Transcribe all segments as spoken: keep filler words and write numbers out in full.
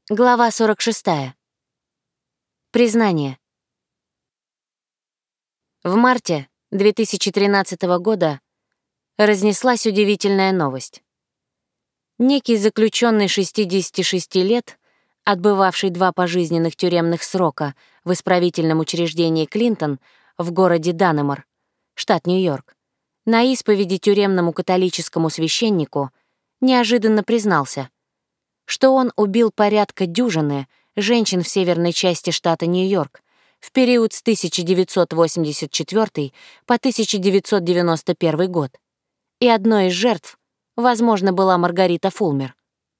Глава сорок шестая. Признание. В марте две тысячи тринадцатого года разнеслась удивительная новость. Некий заключенный шестидесяти шести лет, отбывавший два пожизненных тюремных срока в исправительном учреждении Клинтон в городе Даннемор, штат Нью-Йорк, на исповеди тюремному католическому священнику неожиданно признался, что он убил порядка дюжины женщин в северной части штата Нью-Йорк в период с тысяча девятьсот восемьдесят четвёртый по тысяча девятьсот девяносто первый год, и одной из жертв, возможно, была Маргарита Фулмер.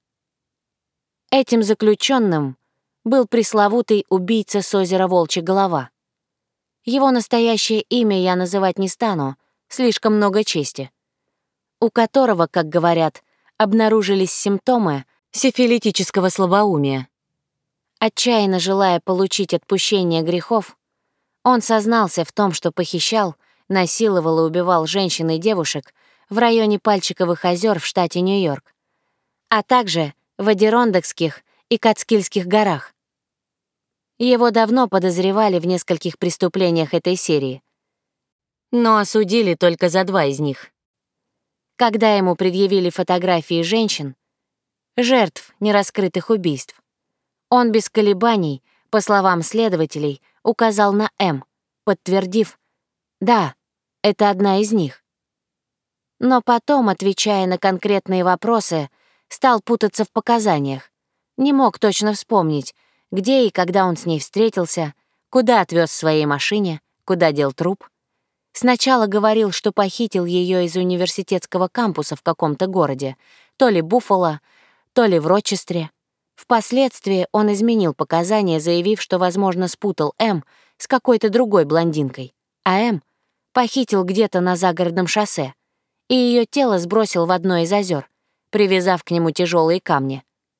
Этим заключенным был пресловутый убийца с озера Волчья Голова. Его настоящее имя я называть не стану, слишком много чести, у которого, как говорят, обнаружились симптомы сифилитического слабоумия. Отчаянно желая получить отпущение грехов, он сознался в том, что похищал, насиловал и убивал женщин и девушек в районе Пальчиковых озер в штате Нью-Йорк, а также в Адирондокских и Катскильских горах. Его давно подозревали в нескольких преступлениях этой серии, но осудили только за два из них. Когда ему предъявили фотографии женщин, жертв нераскрытых убийств, он без колебаний, по словам следователей, указал на М, подтвердив: «Да, это одна из них». Но потом, отвечая на конкретные вопросы, стал путаться в показаниях, не мог точно вспомнить, где и когда он с ней встретился, куда отвез в своей машине, куда дел труп. Сначала говорил, что похитил ее из университетского кампуса в каком-то городе, то ли Буффало, то ли в Рочестере. Впоследствии он изменил показания, заявив, что, возможно, спутал М с какой-то другой блондинкой, а М похитил где-то на загородном шоссе, и ее тело сбросил в одно из озер, привязав к нему тяжелые камни.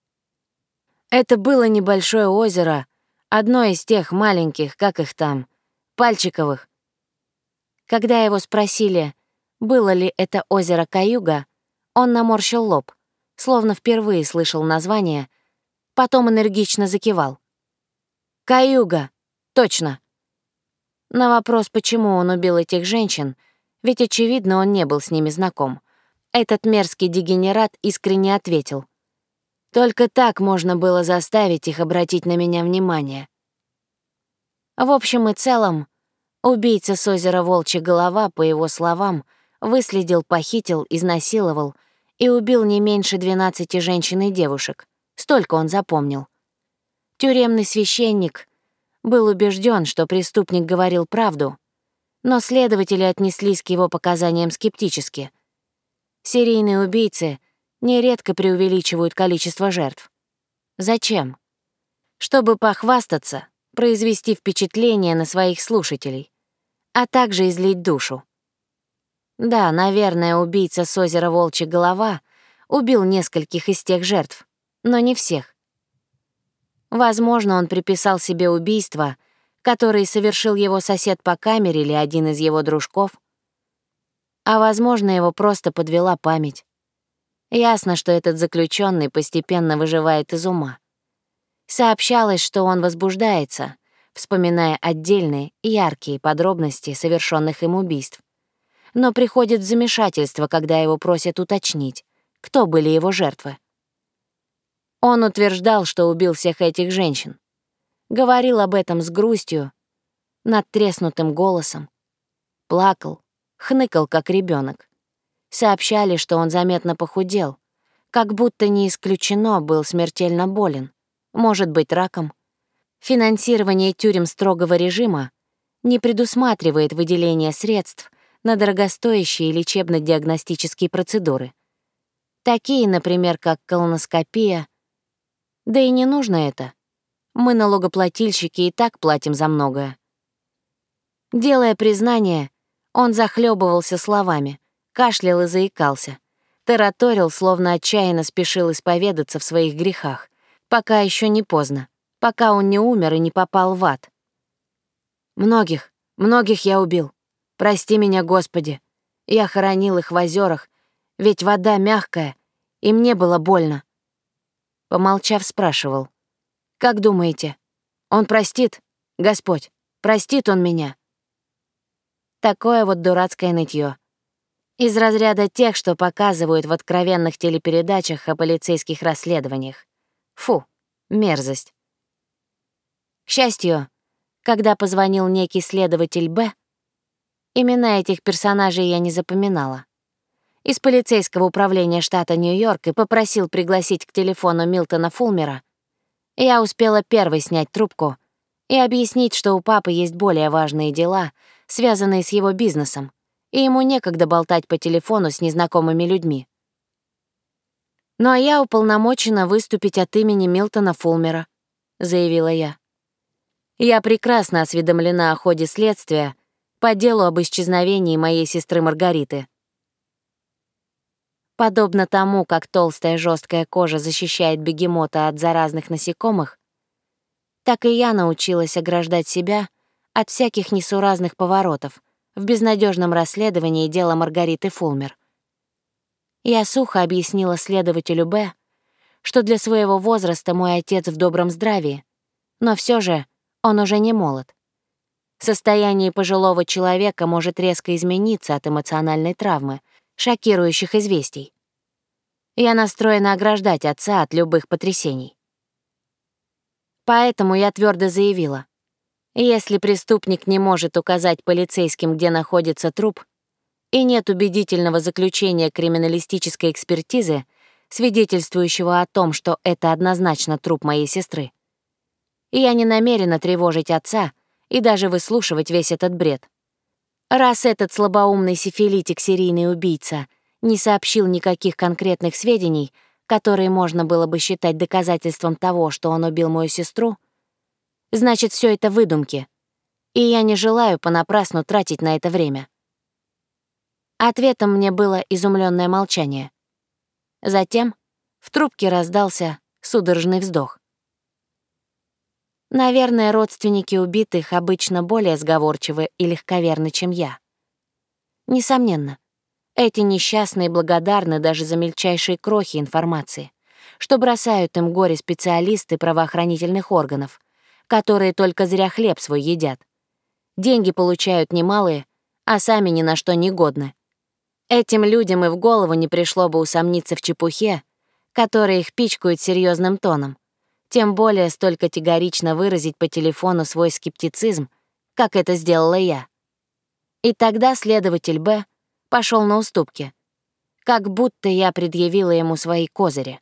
Это было небольшое озеро, одно из тех маленьких, как их там, Пальчиковых. Когда его спросили, было ли это озеро Каюга, он наморщил лоб, словно впервые слышал название, потом энергично закивал. «Каюга! Точно!» На вопрос, почему он убил этих женщин, ведь, очевидно, он не был с ними знаком, этот мерзкий дегенерат искренне ответил: «Только так можно было заставить их обратить на меня внимание». В общем и целом, убийца с озера Волчья Голова, по его словам, выследил, похитил, изнасиловал и убил не меньше двенадцати женщин и девушек. Столько он запомнил. Тюремный священник был убежден, что преступник говорил правду, но следователи отнеслись к его показаниям скептически. Серийные убийцы нередко преувеличивают количество жертв. Зачем? Чтобы похвастаться, произвести впечатление на своих слушателей, а также излить душу. Да, наверное, убийца с озера Волчья Голова убил нескольких из тех жертв, но не всех. Возможно, он приписал себе убийства, которые совершил его сосед по камере или один из его дружков. А возможно, его просто подвела память. Ясно, что этот заключенный постепенно выживает из ума. Сообщалось, что он возбуждается, вспоминая отдельные, яркие подробности совершенных им убийств, но приходит в замешательство, когда его просят уточнить, кто были его жертвы. Он утверждал, что убил всех этих женщин. Говорил об этом с грустью, надтреснутым голосом. Плакал, хныкал, как ребенок. Сообщали, что он заметно похудел, как будто не исключено был смертельно болен, может быть, раком. Финансирование тюрем строгого режима не предусматривает выделение средств на дорогостоящие лечебно-диагностические процедуры, такие, например, как колоноскопия. Да и не нужно это. Мы, налогоплательщики, и так платим за многое. Делая признание, он захлебывался словами, кашлял и заикался, тараторил, словно отчаянно спешил исповедаться в своих грехах, пока еще не поздно, пока он не умер и не попал в ад. «Многих, многих я убил. Прости меня, Господи. Я хоронил их в озерах, ведь вода мягкая, и мне было больно». Помолчав, спрашивал: Как думаете, он простит? Господь, простит он меня?» Такое вот дурацкое нытье. Из разряда тех, что показывают в откровенных телепередачах о полицейских расследованиях. Фу, мерзость. К счастью, когда позвонил некий следователь Б, имена этих персонажей я не запоминала. Из полицейского управления штата Нью-Йорк и попросил пригласить к телефону Милтона Фулмера, я успела первой снять трубку и объяснить, что у папы есть более важные дела, связанные с его бизнесом, и ему некогда болтать по телефону с незнакомыми людьми. «Ну а я уполномочена выступить от имени Милтона Фулмера», — заявила я. «Я прекрасно осведомлена о ходе следствия по делу об исчезновении моей сестры Маргариты». Подобно тому, как толстая жесткая кожа защищает бегемота от заразных насекомых, так и я научилась ограждать себя от всяких несуразных поворотов в безнадежном расследовании дела Маргариты Фулмер. Я сухо объяснила следователю Б, что для своего возраста мой отец в добром здравии, но все же он уже не молод. Состояние пожилого человека может резко измениться от эмоциональной травмы, шокирующих известий. Я настроена ограждать отца от любых потрясений. Поэтому я твердо заявила, если преступник не может указать полицейским, где находится труп, и нет убедительного заключения криминалистической экспертизы, свидетельствующего о том, что это однозначно труп моей сестры, я не намерена тревожить отца и даже выслушивать весь этот бред. Раз этот слабоумный сифилитик-серийный убийца не сообщил никаких конкретных сведений, которые можно было бы считать доказательством того, что он убил мою сестру, значит, все это выдумки, и я не желаю понапрасну тратить на это время. Ответом мне было изумленное молчание. Затем в трубке раздался судорожный вздох. Наверное, родственники убитых обычно более сговорчивы и легковерны, чем я. Несомненно, эти несчастные благодарны даже за мельчайшие крохи информации, что бросают им горе-специалисты правоохранительных органов, которые только зря хлеб свой едят. Деньги получают немалые, а сами ни на что не годны. Этим людям и в голову не пришло бы усомниться в чепухе, которая их пичкают серьезным тоном, тем более столь категорично выразить по телефону свой скептицизм, как это сделала я. И тогда следователь Б пошел на уступки, как будто я предъявила ему свои козыри.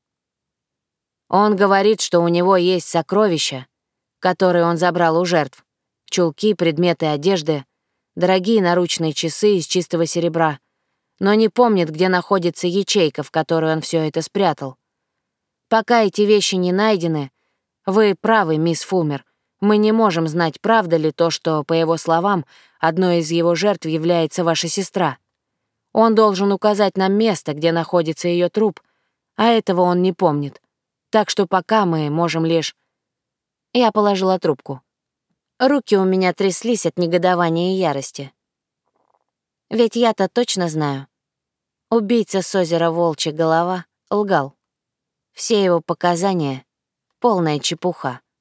Он говорит, что у него есть сокровища, которые он забрал у жертв, чулки, предметы одежды, дорогие наручные часы из чистого серебра, но не помнит, где находится ячейка, в которую он все это спрятал. Пока эти вещи не найдены, вы правы, мисс Фулмер, мы не можем знать, правда ли то, что, по его словам, одной из его жертв является ваша сестра. Он должен указать нам место, где находится ее труп, а этого он не помнит. Так что пока мы можем лишь... Я положила трубку. Руки у меня тряслись от негодования и ярости. Ведь я-то точно знаю. Убийца с озера Волчья Голова лгал. Все его показания — полная чепуха.